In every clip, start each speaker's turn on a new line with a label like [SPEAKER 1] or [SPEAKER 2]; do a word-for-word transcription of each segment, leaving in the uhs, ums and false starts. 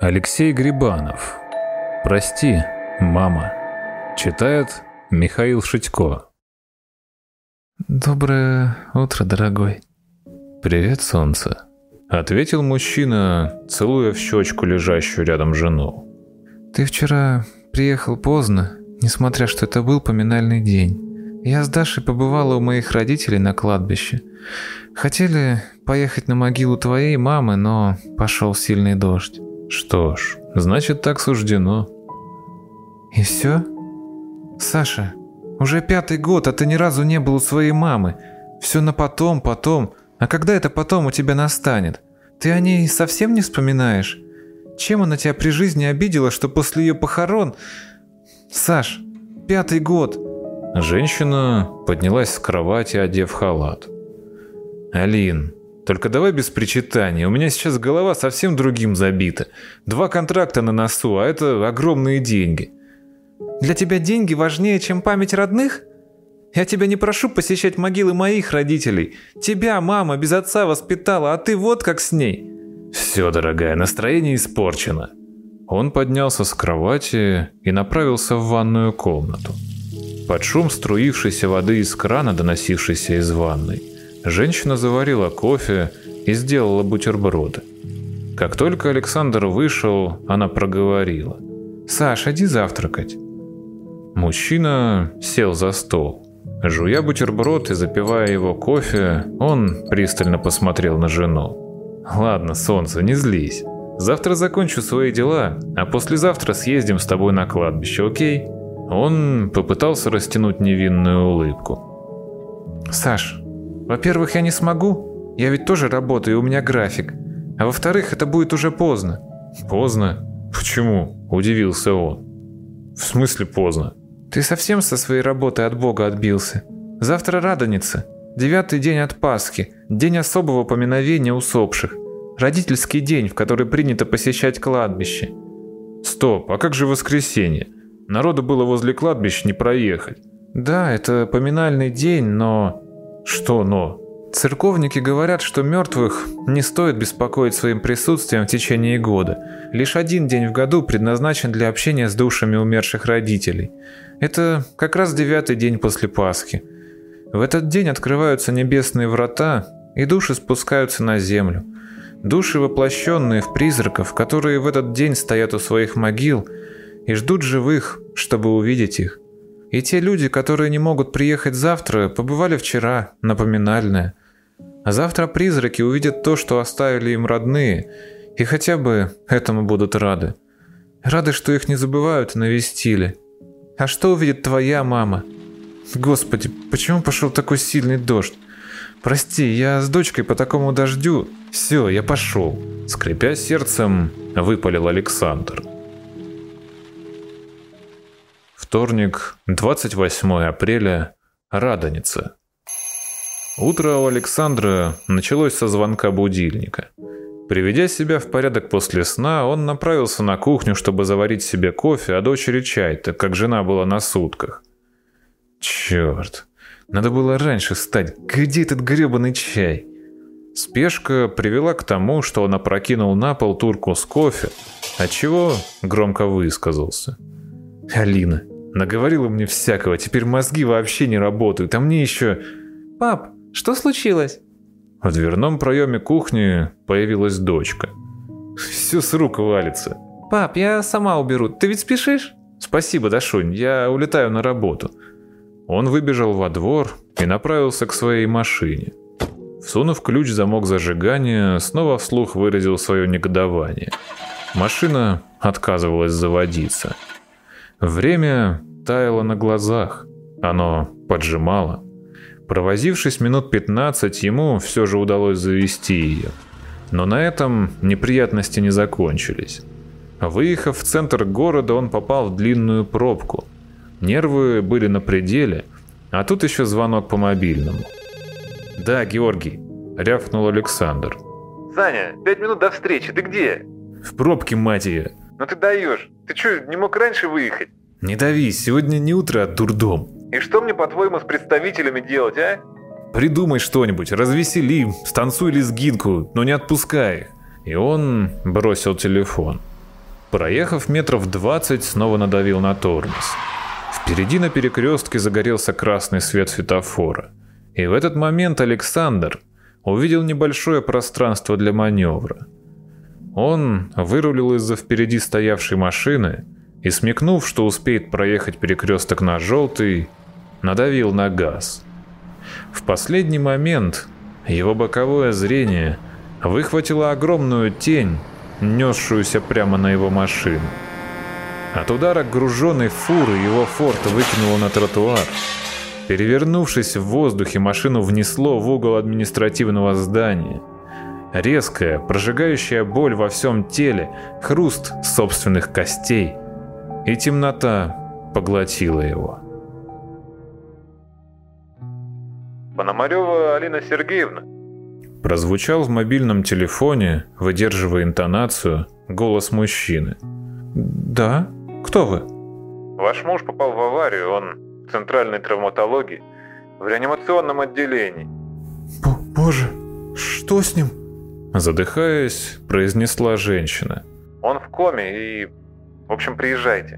[SPEAKER 1] Алексей Грибанов. «Прости, мама». Читает Михаил Шитько.
[SPEAKER 2] Доброе утро, дорогой.
[SPEAKER 1] «Привет, солнце», — ответил мужчина, целуя в щечку лежащую рядом жену.
[SPEAKER 2] Ты вчера приехал поздно, несмотря что это был поминальный день. Я с Дашей побывала у моих родителей на кладбище. Хотели поехать на могилу твоей мамы, но пошел сильный дождь.
[SPEAKER 1] Что ж, значит, так суждено.
[SPEAKER 2] И все? Саша, уже пятый год, а ты ни разу не был у своей мамы. Все на потом, потом. А когда это потом у тебя настанет? Ты о ней совсем не вспоминаешь? Чем она тебя при жизни обидела, что после ее похорон... Саш, пятый год.
[SPEAKER 1] Женщина поднялась с кровати, одев халат. «Алин, только давай без причитаний, у меня сейчас голова совсем другим забита. Два контракта на носу, а это огромные деньги».
[SPEAKER 2] Для тебя деньги важнее, чем память родных? Я тебя не прошу посещать могилы моих родителей. Тебя мама без отца воспитала, а ты вот как с ней.
[SPEAKER 1] Все, дорогая, настроение испорчено. Он поднялся с кровати и направился в ванную комнату. Под шум струившейся воды из крана, доносившейся из ванной, женщина заварила кофе и сделала бутерброды. Как только Александр вышел, она проговорила: «Саш, иди завтракать». Мужчина сел за стол. Жуя бутерброд и запивая его кофе, он пристально посмотрел на жену. «Ладно, солнце, не злись. Завтра закончу свои дела, а послезавтра съездим с тобой на кладбище, окей?» Он попытался растянуть невинную улыбку.
[SPEAKER 2] «Саш, во-первых, я не смогу. Я ведь тоже работаю, у меня график. А во-вторых, это будет уже поздно».
[SPEAKER 1] «Поздно? Почему?» – удивился он. «В смысле поздно?»
[SPEAKER 2] Ты совсем со своей работы от Бога отбился? Завтра Радоница, девятый день от Пасхи, день особого поминовения усопших, родительский день, в который принято посещать кладбище».
[SPEAKER 1] «Стоп, а как же воскресенье? Народу было возле кладбища не проехать».
[SPEAKER 2] «Да, это поминальный день, но...»
[SPEAKER 1] «Что но?»
[SPEAKER 2] Церковники говорят, что мертвых не стоит беспокоить своим присутствием в течение года. Лишь один день в году предназначен для общения с душами умерших родителей. Это как раз девятый день после Пасхи. В этот день открываются небесные врата, и души спускаются на землю. Души, воплощенные в призраков, которые в этот день стоят у своих могил и ждут живых, чтобы увидеть их. И те люди, которые не могут приехать завтра, побывали вчера на поминальное. А завтра призраки увидят то, что оставили им родные, и хотя бы этому будут рады. Рады, что их не забывают и навестили. А что увидит твоя мама? Господи, почему пошел такой сильный дождь? Прости, я с дочкой по такому дождю. Все, я пошел.
[SPEAKER 1] Скрипя сердцем, выпалил Александр. Вторник, двадцать восьмое апреля, Радоница. Утро у Александра началось со звонка будильника. Приведя себя в порядок после сна, он направился на кухню, чтобы заварить себе кофе, а дочери чай, так как жена была на сутках. Черт, надо было раньше встать. Где этот гребаный чай? Спешка привела к тому, что он опрокинул на пол турку с кофе, отчего громко высказался. «Алина, наговорила мне всякого, теперь мозги вообще не работают, а мне еще...»
[SPEAKER 2] «Пап, что случилось?»
[SPEAKER 1] В дверном проеме кухни появилась дочка. «Все с рук валится».
[SPEAKER 2] «Пап, я сама уберу, ты ведь спешишь?»
[SPEAKER 1] «Спасибо, Дашунь, я улетаю на работу». Он выбежал во двор и направился к своей машине. Всунув ключ в замок зажигания, снова вслух выразил свое негодование. Машина отказывалась заводиться. Время таяло на глазах, оно поджимало. Провозившись минут пятнадцать, ему все же удалось завести ее. Но на этом неприятности не закончились. Выехав в центр города, он попал в длинную пробку. Нервы были на пределе, а тут еще звонок по мобильному. «Да, Георгий», — рявкнул Александр.
[SPEAKER 3] «Саня, пять минут до встречи, ты где?»
[SPEAKER 1] «В пробке, мать ее».
[SPEAKER 3] «Ну ты даешь, ты что, не мог раньше выехать?»
[SPEAKER 1] «Не дави, сегодня не утро, а дурдом».
[SPEAKER 3] «И что мне, по-твоему, с представителями делать, а?»
[SPEAKER 1] Придумай что-нибудь, развесели, станцуй лезгинку, но не отпускай их. И он бросил телефон. Проехав метров двадцать, снова надавил на тормоз. Впереди на перекрестке загорелся красный свет светофора. И в этот момент Александр увидел небольшое пространство для маневра. Он вырулил из-за впереди стоявшей машины и, смекнув, что успеет проехать перекресток на желтый, надавил на газ. В последний момент его боковое зрение выхватило огромную тень, несшуюся прямо на его машину. От удара груженной фуры его форт выкинуло на тротуар. Перевернувшись в воздухе, машину внесло в угол административного здания. Резкая, прожигающая боль во всем теле, хруст собственных костей, и темнота поглотила его.
[SPEAKER 3] Пономарева Алина Сергеевна.
[SPEAKER 1] Прозвучал в мобильном телефоне, выдерживая интонацию, голос мужчины.
[SPEAKER 2] Да? Кто вы?
[SPEAKER 3] Ваш муж попал в аварию, он в центральной травматологии, в реанимационном отделении.
[SPEAKER 2] Б- Боже, что с ним?
[SPEAKER 1] Задыхаясь, произнесла женщина.
[SPEAKER 3] Он в коме и... В общем, приезжайте.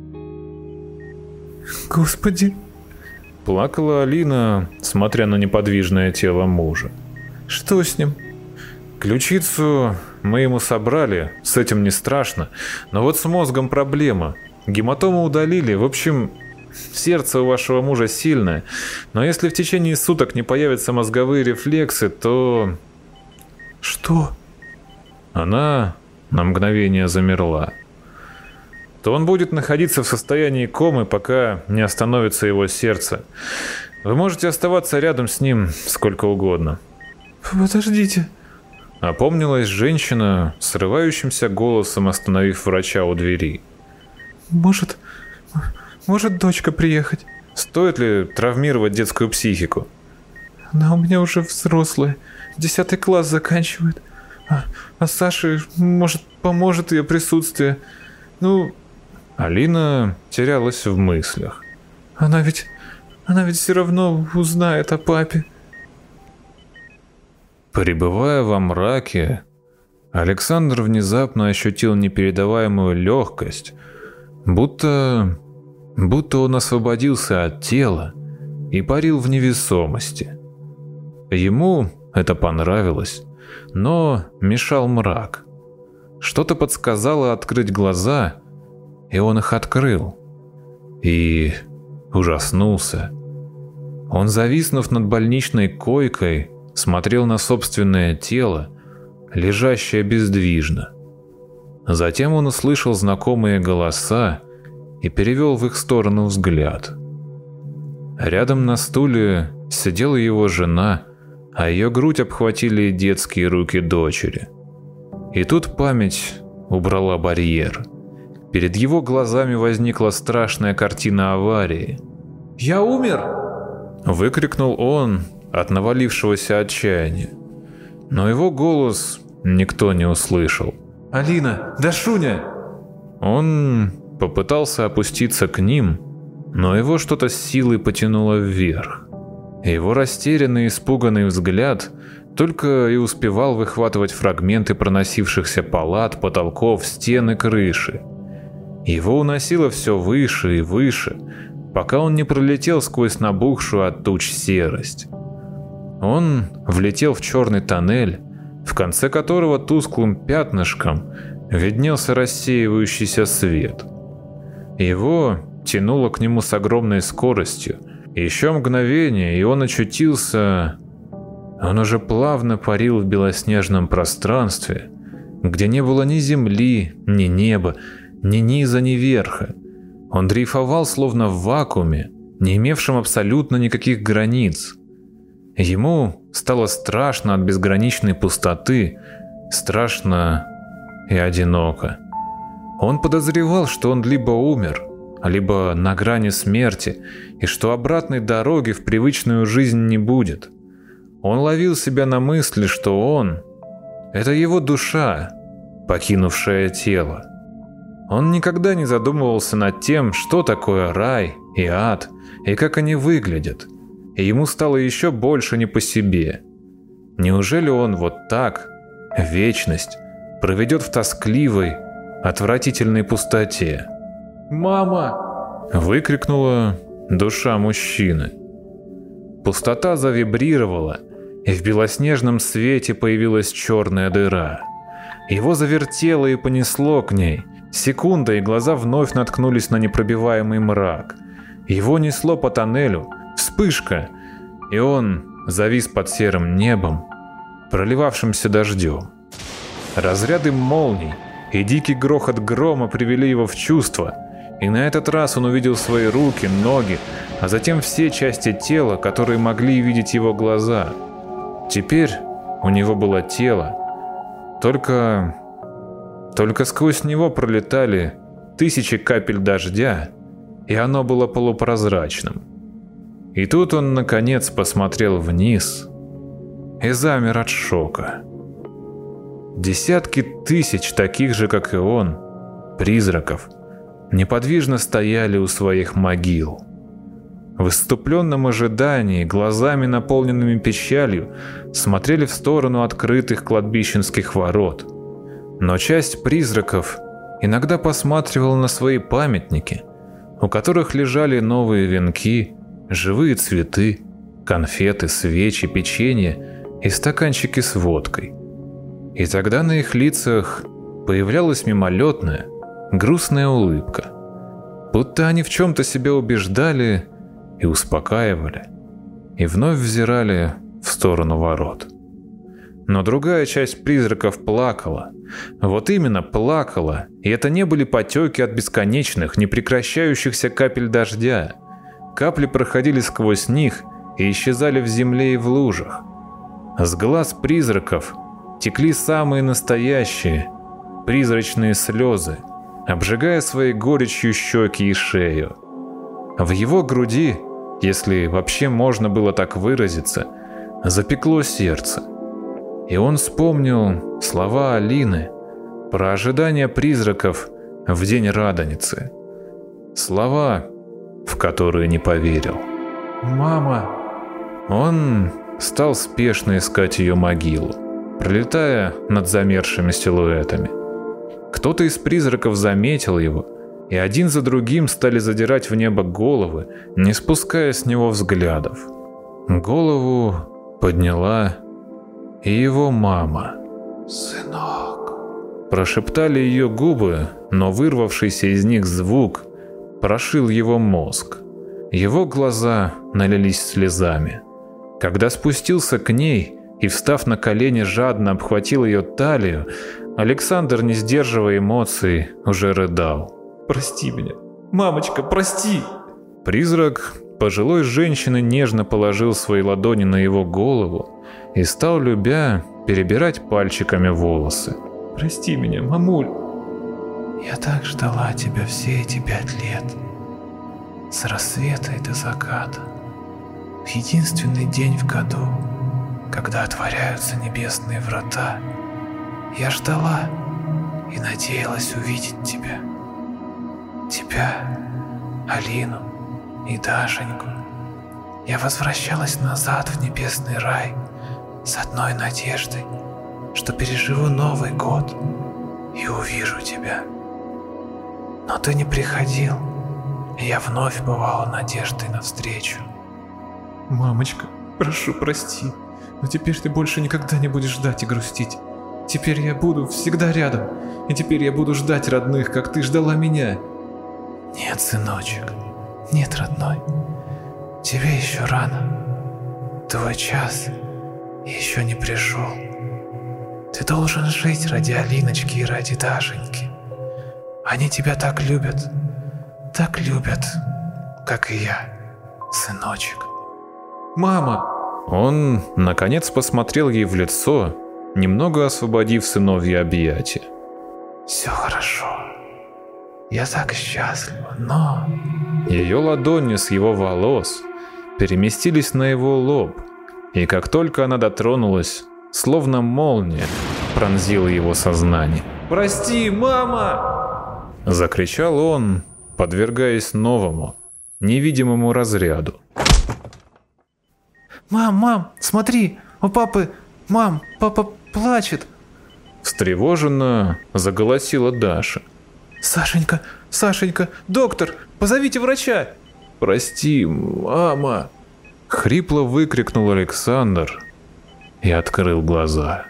[SPEAKER 2] Господи.
[SPEAKER 1] Плакала Алина, смотря на неподвижное тело мужа.
[SPEAKER 2] Что с ним?
[SPEAKER 1] Ключицу мы ему собрали, с этим не страшно, но вот с мозгом проблема. Гематому удалили, в общем, сердце у вашего мужа сильное, но если в течение суток не появятся мозговые рефлексы, то...
[SPEAKER 2] Что?
[SPEAKER 1] Она на мгновение замерла. То он будет находиться в состоянии комы, пока не остановится его сердце. Вы можете оставаться рядом с ним сколько угодно.
[SPEAKER 2] Подождите.
[SPEAKER 1] Опомнилась женщина, срывающимся голосом остановив врача у двери.
[SPEAKER 2] Может, может дочка приехать?
[SPEAKER 1] Стоит ли травмировать детскую психику?
[SPEAKER 2] Она у меня уже взрослая, десятый класс заканчивает. А, а Саше, может, поможет ее присутствие. Ну...
[SPEAKER 1] Алина терялась в мыслях.
[SPEAKER 2] Она ведь... Она ведь все равно узнает о папе.
[SPEAKER 1] Пребывая во мраке, Александр внезапно ощутил непередаваемую легкость, будто... будто он освободился от тела и парил в невесомости. Ему это понравилось, но мешал мрак. Что-то подсказало открыть глаза, и он их открыл. И ужаснулся. Он, зависнув над больничной койкой, смотрел на собственное тело, лежащее бездвижно. Затем он услышал знакомые голоса и перевел в их сторону взгляд. Рядом на стуле сидела его жена, а ее грудь обхватили детские руки дочери. И тут память убрала барьер. Перед его глазами возникла страшная картина аварии.
[SPEAKER 2] «Я умер!»
[SPEAKER 1] — выкрикнул он от навалившегося отчаяния. Но его голос никто не услышал.
[SPEAKER 2] «Алина, Дашуня!»
[SPEAKER 1] Он попытался опуститься к ним, но его что-то с силой потянуло вверх. Его растерянный и испуганный взгляд только и успевал выхватывать фрагменты проносившихся палат, потолков, стен и крыши. Его уносило все выше и выше, пока он не пролетел сквозь набухшую от туч серость. Он влетел в черный тоннель, в конце которого тусклым пятнышком виднелся рассеивающийся свет. Его тянуло к нему с огромной скоростью. Еще мгновение, и он очутился... Он уже плавно парил в белоснежном пространстве, где не было ни земли, ни неба, ни низа, ни верха. Он дрейфовал словно в вакууме, не имевшем абсолютно никаких границ. Ему стало страшно от безграничной пустоты, страшно и одиноко. Он подозревал, что он либо умер, либо на грани смерти, и что обратной дороги в привычную жизнь не будет. Он ловил себя на мысли, что он — это его душа, покинувшая тело. Он никогда не задумывался над тем, что такое рай и ад, и как они выглядят, и ему стало еще больше не по себе. Неужели он вот так, вечность, проведет в тоскливой, отвратительной пустоте.
[SPEAKER 2] «Мама!»
[SPEAKER 1] — выкрикнула душа мужчины. Пустота завибрировала, и в белоснежном свете появилась черная дыра. Его завертело и понесло к ней. Секунда, и глаза вновь наткнулись на непробиваемый мрак. Его несло по тоннелю. Вспышка, и он завис под серым небом, проливавшимся дождем. Разряды молний и дикий грохот грома привели его в чувство, и на этот раз он увидел свои руки, ноги, а затем все части тела, которые могли видеть его глаза. Теперь у него было тело, только... только сквозь него пролетали тысячи капель дождя, и оно было полупрозрачным. И тут он, наконец, посмотрел вниз и замер от шока. Десятки тысяч таких же, как и он, призраков, неподвижно стояли у своих могил. В исступленном ожидании, глазами наполненными печалью, смотрели в сторону открытых кладбищенских ворот. Но часть призраков иногда посматривала на свои памятники, у которых лежали новые венки, живые цветы, конфеты, свечи, печенье и стаканчики с водкой. И тогда на их лицах появлялась мимолетная, грустная улыбка, будто они в чем-то себя убеждали и успокаивали, и вновь взирали в сторону ворот. Но другая часть призраков плакала. Вот именно плакала, и это не были потеки от бесконечных, непрекращающихся капель дождя. Капли проходили сквозь них и исчезали в земле и в лужах. С глаз призраков текли самые настоящие, призрачные слезы, обжигая своей горечью щеки и шею. В его груди, если вообще можно было так выразиться, запекло сердце. И он вспомнил слова Алины про ожидание призраков в день Радоницы. Слова, в которые не поверил.
[SPEAKER 2] «Мама!»
[SPEAKER 1] Он стал спешно искать ее могилу, пролетая над замерзшими силуэтами. Кто-то из призраков заметил его, и один за другим стали задирать в небо головы, не спуская с него взглядов. Голову подняла и его мама.
[SPEAKER 2] «Сынок!»
[SPEAKER 1] Прошептали ее губы, но вырвавшийся из них звук прошил его мозг. Его глаза налились слезами. Когда спустился к ней и, встав на колени, жадно обхватил ее талию, Александр, не сдерживая эмоций, уже рыдал.
[SPEAKER 2] «Прости меня! Мамочка, прости!»
[SPEAKER 1] Призрак пожилой женщины нежно положил свои ладони на его голову и стал, любя, перебирать пальчиками волосы.
[SPEAKER 2] «Прости меня, мамуль!»
[SPEAKER 4] «Я так ждала тебя все эти пять лет, с рассвета и до заката, в единственный день в году, когда отворяются небесные врата. Я ждала и надеялась увидеть тебя. Тебя, Алину и Дашеньку. Я возвращалась назад в небесный рай с одной надеждой, что переживу Новый год и увижу тебя. Но ты не приходил, и я вновь бывала надеждой навстречу.
[SPEAKER 2] «Мамочка, прошу, прости, но теперь ты больше никогда не будешь ждать и грустить. Теперь я буду всегда рядом, и теперь я буду ждать родных, как ты ждала меня».
[SPEAKER 4] «Нет, сыночек, нет, родной, тебе еще рано. Твой час еще не пришел. Ты должен жить ради Алиночки и ради Дашеньки. Они тебя так любят, так любят, как и я, сыночек».
[SPEAKER 2] «Мама!»
[SPEAKER 1] Он, наконец, посмотрел ей в лицо, немного освободив сыновьи объятия.
[SPEAKER 4] «Все хорошо. Я так счастлива, но...»
[SPEAKER 1] Ее ладони с его волос переместились на его лоб, и как только она дотронулась, словно молния пронзила его сознание.
[SPEAKER 2] «Прости, мама!»
[SPEAKER 1] Закричал он, подвергаясь новому, невидимому разряду.
[SPEAKER 4] «Мам, мам, смотри, у папы... Мам, папа плачет!»
[SPEAKER 1] Встревоженно заголосила Даша.
[SPEAKER 2] «Сашенька, Сашенька, доктор, позовите врача!»
[SPEAKER 1] «Прости, мама!» — хрипло выкрикнул Александр и открыл глаза.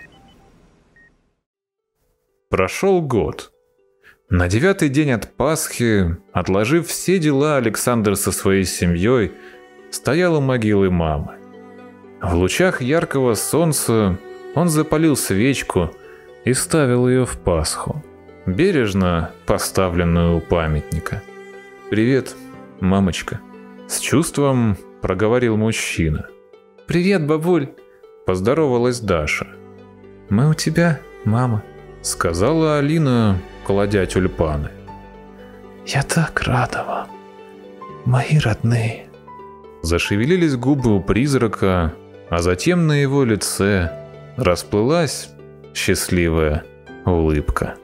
[SPEAKER 1] Прошел год. На девятый день от Пасхи, отложив все дела, Александр со своей семьей стоял у могилы мамы. В лучах яркого солнца он запалил свечку и ставил ее в Пасху, бережно поставленную у памятника. «Привет, мамочка», — с чувством проговорил мужчина.
[SPEAKER 2] «Привет, бабуль»,
[SPEAKER 1] — поздоровалась Даша.
[SPEAKER 2] «Мы у тебя, мама»,
[SPEAKER 1] — сказала Алина, кладя тюльпаны.
[SPEAKER 4] «Я так рада вам, мои родные».
[SPEAKER 1] Зашевелились губы у призрака, а затем на его лице расплылась счастливая улыбка.